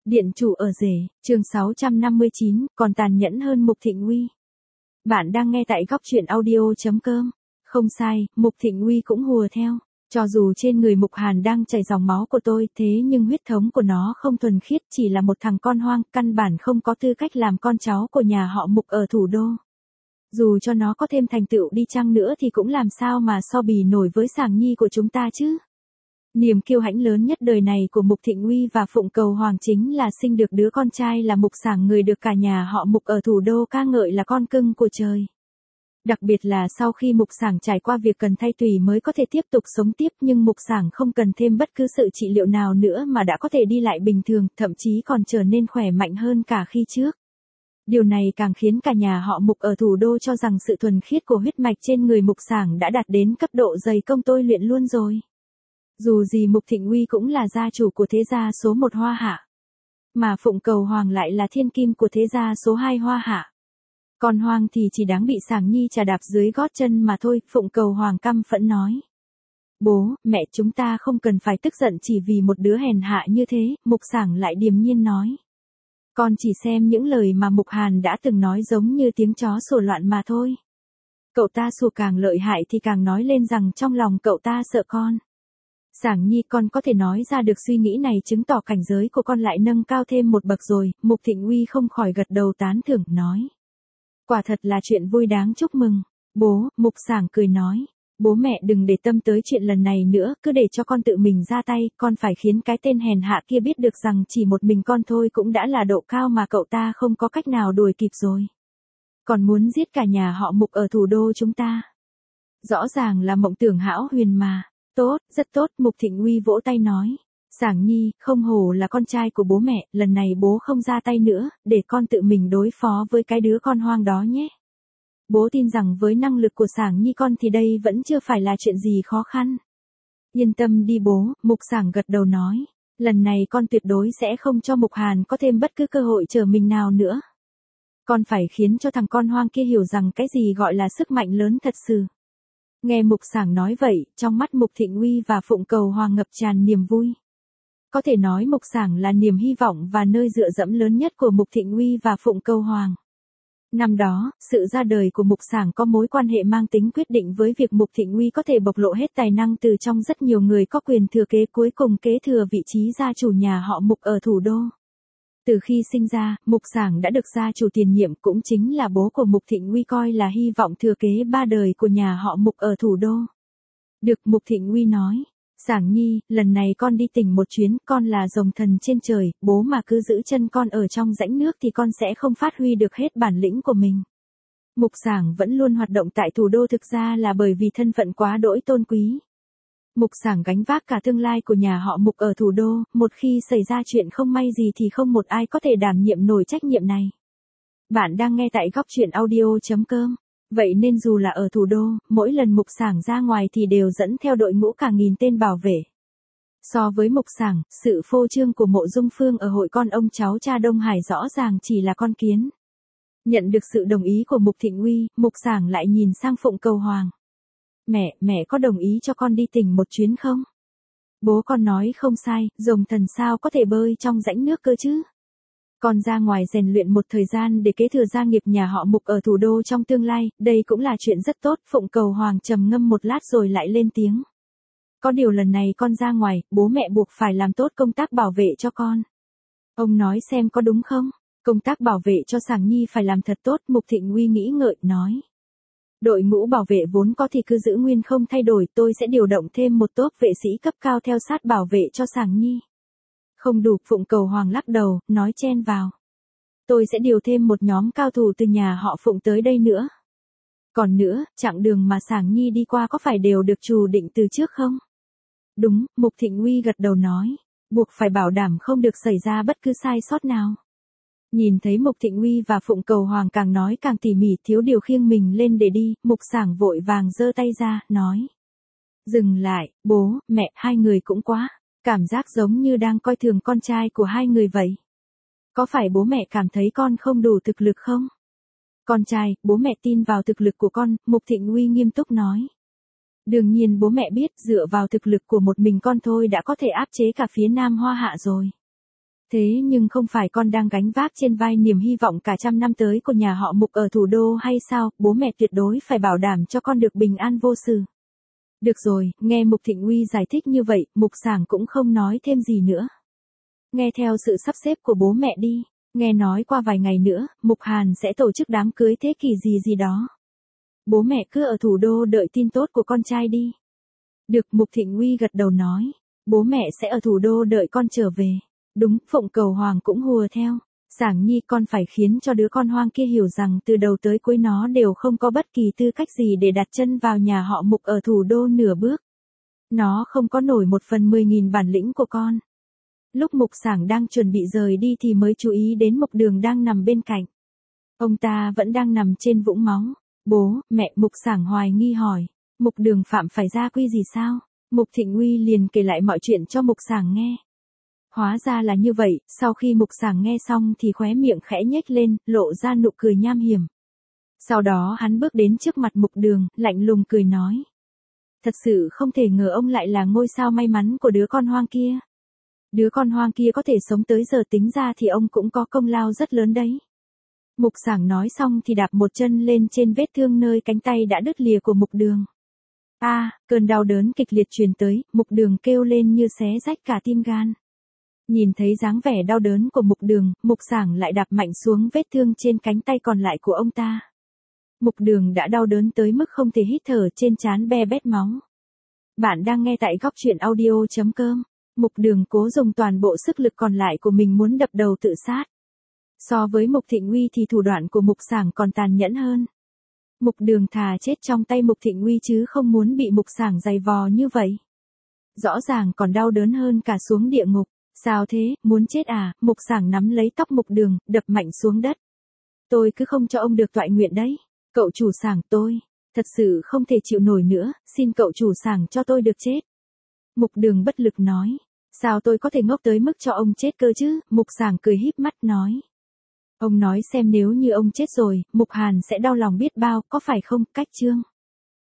Điện chủ ở rể, chương 659, còn tàn nhẫn hơn Mục Thịnh Uy. Bạn đang nghe tại góc truyện audio.com. Không sai, Mục Thịnh Uy cũng hùa theo. Cho dù trên người Mục Hàn đang chảy dòng máu của tôi, thế nhưng huyết thống của nó không thuần khiết, chỉ là một thằng con hoang, căn bản không có tư cách làm con cháu của nhà họ Mục ở thủ đô. Dù cho nó có thêm thành tựu đi chăng nữa thì cũng làm sao mà so bì nổi với Sảng Nhi của chúng ta chứ. Niềm kiêu hãnh lớn nhất đời này của Mục Thịnh Uy và Phụng Cầu Hoàng chính là sinh được đứa con trai là Mục Sảng, người được cả nhà họ Mục ở thủ đô ca ngợi là con cưng của trời. Đặc biệt là sau khi Mục Sảng trải qua việc cần thay tủy mới có thể tiếp tục sống tiếp, nhưng Mục Sảng không cần thêm bất cứ sự trị liệu nào nữa mà đã có thể đi lại bình thường, thậm chí còn trở nên khỏe mạnh hơn cả khi trước. Điều này càng khiến cả nhà họ Mục ở thủ đô cho rằng sự thuần khiết của huyết mạch trên người Mục Sảng đã đạt đến cấp độ dày công tôi luyện luôn rồi. Dù gì Mục Thịnh Uy cũng là gia chủ của thế gia số 1 Hoa Hạ, mà Phụng Cầu Hoàng lại là thiên kim của thế gia số 2 Hoa Hạ. Còn Hoàng thì chỉ đáng bị Sảng Nhi trà đạp dưới gót chân mà thôi, Phụng Cầu Hoàng căm phẫn nói. Bố, mẹ, chúng ta không cần phải tức giận chỉ vì một đứa hèn hạ như thế, Mục Sảng lại điềm nhiên nói. Con chỉ xem những lời mà Mục Hàn đã từng nói giống như tiếng chó sủa loạn mà thôi. Cậu ta sủa càng lợi hại thì càng nói lên rằng trong lòng cậu ta sợ con. Sảng Nhi, con có thể nói ra được suy nghĩ này chứng tỏ cảnh giới của con lại nâng cao thêm một bậc rồi. Mục Thịnh Uy không khỏi gật đầu tán thưởng, nói. Quả thật là chuyện vui đáng chúc mừng. Bố, Mục Sảng cười nói. Bố mẹ đừng để tâm tới chuyện lần này nữa, cứ để cho con tự mình ra tay, con phải khiến cái tên hèn hạ kia biết được rằng chỉ một mình con thôi cũng đã là độ cao mà cậu ta không có cách nào đuổi kịp rồi. Còn muốn giết cả nhà họ Mục ở thủ đô chúng ta. Rõ ràng là mộng tưởng hão huyền mà. Tốt, rất tốt, Mục Thịnh Uy vỗ tay nói. Sảng Nhi, không hổ là con trai của bố mẹ, lần này bố không ra tay nữa, để con tự mình đối phó với cái đứa con hoang đó nhé. Bố tin rằng với năng lực của Sảng Nhi con thì đây vẫn chưa phải là chuyện gì khó khăn. Yên tâm đi bố, Mục Sảng gật đầu nói. Lần này con tuyệt đối sẽ không cho Mục Hàn có thêm bất cứ cơ hội trở mình nào nữa. Con phải khiến cho thằng con hoang kia hiểu rằng cái gì gọi là sức mạnh lớn thật sự. Nghe Mục Sảng nói vậy, trong mắt Mục Thịnh Uy và Phụng Cầu Hoàng ngập tràn niềm vui. Có thể nói Mục Sảng là niềm hy vọng và nơi dựa dẫm lớn nhất của Mục Thịnh Uy và Phụng Cầu Hoàng. Năm đó, sự ra đời của Mục Sảng có mối quan hệ mang tính quyết định với việc Mục Thịnh Uy có thể bộc lộ hết tài năng từ trong rất nhiều người có quyền thừa kế cuối cùng kế thừa vị trí gia chủ nhà họ Mục ở thủ đô. Từ khi sinh ra, Mục Sảng đã được gia chủ tiền nhiệm cũng chính là bố của Mục Thịnh Uy coi là hy vọng thừa kế 3 đời của nhà họ Mục ở thủ đô. Được, Mục Thịnh Uy nói. Sảng Nhi, lần này con đi tỉnh một chuyến, con là rồng thần trên trời, bố mà cứ giữ chân con ở trong rãnh nước thì con sẽ không phát huy được hết bản lĩnh của mình. Mục Sảng vẫn luôn hoạt động tại thủ đô thực ra là bởi vì thân phận quá đỗi tôn quý. Mục Sảng gánh vác cả tương lai của nhà họ Mục ở thủ đô, một khi xảy ra chuyện không may gì thì không một ai có thể đảm nhiệm nổi trách nhiệm này. Bạn đang nghe tại góc truyện audio.com. Vậy nên dù là ở thủ đô, mỗi lần Mục Sảng ra ngoài thì đều dẫn theo đội ngũ cả nghìn tên bảo vệ. So với Mục Sảng, sự phô trương của Mộ Dung Phương ở hội con ông cháu cha Đông Hải rõ ràng chỉ là con kiến. Nhận được sự đồng ý của Mục Thịnh Uy, Mục Sảng lại nhìn sang Phụng Cầu Hoàng. Mẹ có đồng ý cho con đi tỉnh một chuyến không? Bố con nói không sai, rồng thần sao có thể bơi trong rãnh nước cơ chứ? Con ra ngoài rèn luyện một thời gian để kế thừa gia nghiệp nhà họ Mục ở thủ đô trong tương lai, đây cũng là chuyện rất tốt. Phụng Cầu Hoàng trầm ngâm một lát rồi lại lên tiếng. Có điều lần này con ra ngoài, bố mẹ buộc phải làm tốt công tác bảo vệ cho con. Ông nói xem có đúng không? Công tác bảo vệ cho Sảng Nhi phải làm thật tốt, Mục Thịnh Uy nghĩ ngợi, nói. Đội ngũ bảo vệ vốn có thì cứ giữ nguyên không thay đổi, tôi sẽ điều động thêm một tốp vệ sĩ cấp cao theo sát bảo vệ cho Sảng Nhi. Không đủ, Phụng Cầu Hoàng lắc đầu, nói chen vào. Tôi sẽ điều thêm một nhóm cao thủ từ nhà họ Phụng tới đây nữa. Còn nữa, chặng đường mà Sảng Nhi đi qua có phải đều được chủ định từ trước không? Đúng, Mục Thịnh Uy gật đầu nói. Buộc phải bảo đảm không được xảy ra bất cứ sai sót nào. Nhìn thấy Mục Thịnh Uy và Phụng Cầu Hoàng càng nói càng tỉ mỉ, thiếu điều khiêng mình lên để đi, Mục Sảng vội vàng giơ tay ra, nói. Dừng lại, bố, mẹ, hai người cũng quá. Cảm giác giống như đang coi thường con trai của hai người vậy. Có phải bố mẹ cảm thấy con không đủ thực lực không? Con trai, bố mẹ tin vào thực lực của con, Mục Thịnh Uy nghiêm túc nói. Đương nhiên bố mẹ biết dựa vào thực lực của một mình con thôi đã có thể áp chế cả phía Nam Hoa Hạ rồi. Thế nhưng không phải con đang gánh vác trên vai niềm hy vọng cả trăm năm tới của nhà họ Mục ở thủ đô hay sao, bố mẹ tuyệt đối phải bảo đảm cho con được bình an vô sự. Được rồi, nghe Mục Thịnh Uy giải thích như vậy, Mục Sảng cũng không nói thêm gì nữa. Nghe theo sự sắp xếp của bố mẹ đi, nghe nói qua vài ngày nữa, Mục Hàn sẽ tổ chức đám cưới thế kỷ gì gì đó. Bố mẹ cứ ở thủ đô đợi tin tốt của con trai đi. Được, Mục Thịnh Uy gật đầu nói, bố mẹ sẽ ở thủ đô đợi con trở về. Đúng, Phụng Cầu Hoàng cũng hùa theo. Sảng Nhi, con phải khiến cho đứa con hoang kia hiểu rằng từ đầu tới cuối nó đều không có bất kỳ tư cách gì để đặt chân vào nhà họ Mục ở thủ đô nửa bước. Nó không có nổi 1/10.000 bản lĩnh của con. Lúc Mục Sảng đang chuẩn bị rời đi thì mới chú ý đến Mục Đường đang nằm bên cạnh. Ông ta vẫn đang nằm trên vũng máu. Bố, mẹ, Mục Sảng hoài nghi hỏi. Mục Đường phạm phải gia quy gì sao? Mục Thịnh Uy liền kể lại mọi chuyện cho Mục Sảng nghe. Hóa ra là như vậy, sau khi Mục Sảng nghe xong thì khóe miệng khẽ nhếch lên, lộ ra nụ cười nham hiểm. Sau đó hắn bước đến trước mặt Mục Đường, lạnh lùng cười nói. Thật sự không thể ngờ ông lại là ngôi sao may mắn của đứa con hoang kia. Đứa con hoang kia có thể sống tới giờ tính ra thì ông cũng có công lao rất lớn đấy. Mục Sảng nói xong thì đạp một chân lên trên vết thương nơi cánh tay đã đứt lìa của Mục Đường. Cơn đau đớn kịch liệt truyền tới, Mục Đường kêu lên như xé rách cả tim gan. Nhìn thấy dáng vẻ đau đớn của Mục Đường, Mục Sảng lại đạp mạnh xuống vết thương trên cánh tay còn lại của ông ta. Mục Đường đã đau đớn tới mức không thể hít thở, trên trán be bét máu. Bạn đang nghe tại góc truyện audio.com. Mục Đường cố dùng toàn bộ sức lực còn lại của mình muốn đập đầu tự sát. So với Mục Thịnh Uy thì thủ đoạn của Mục Sảng còn tàn nhẫn hơn. Mục Đường thà chết trong tay Mục Thịnh Uy chứ không muốn bị Mục Sảng giày vò như vậy. Rõ ràng còn đau đớn hơn cả xuống địa ngục. Sao thế, muốn chết à? Mục Sảng nắm lấy tóc Mục Đường, đập mạnh xuống đất. Tôi cứ không cho ông được toại nguyện đấy. Cậu chủ Sảng, tôi thật sự không thể chịu nổi nữa, xin cậu chủ Sảng cho tôi được chết. Mục Đường bất lực nói. Sao tôi có thể ngốc tới mức cho ông chết cơ chứ? Mục Sảng cười híp mắt nói. Ông nói xem nếu như ông chết rồi, Mục Hàn sẽ đau lòng biết bao, có phải không? Cách chương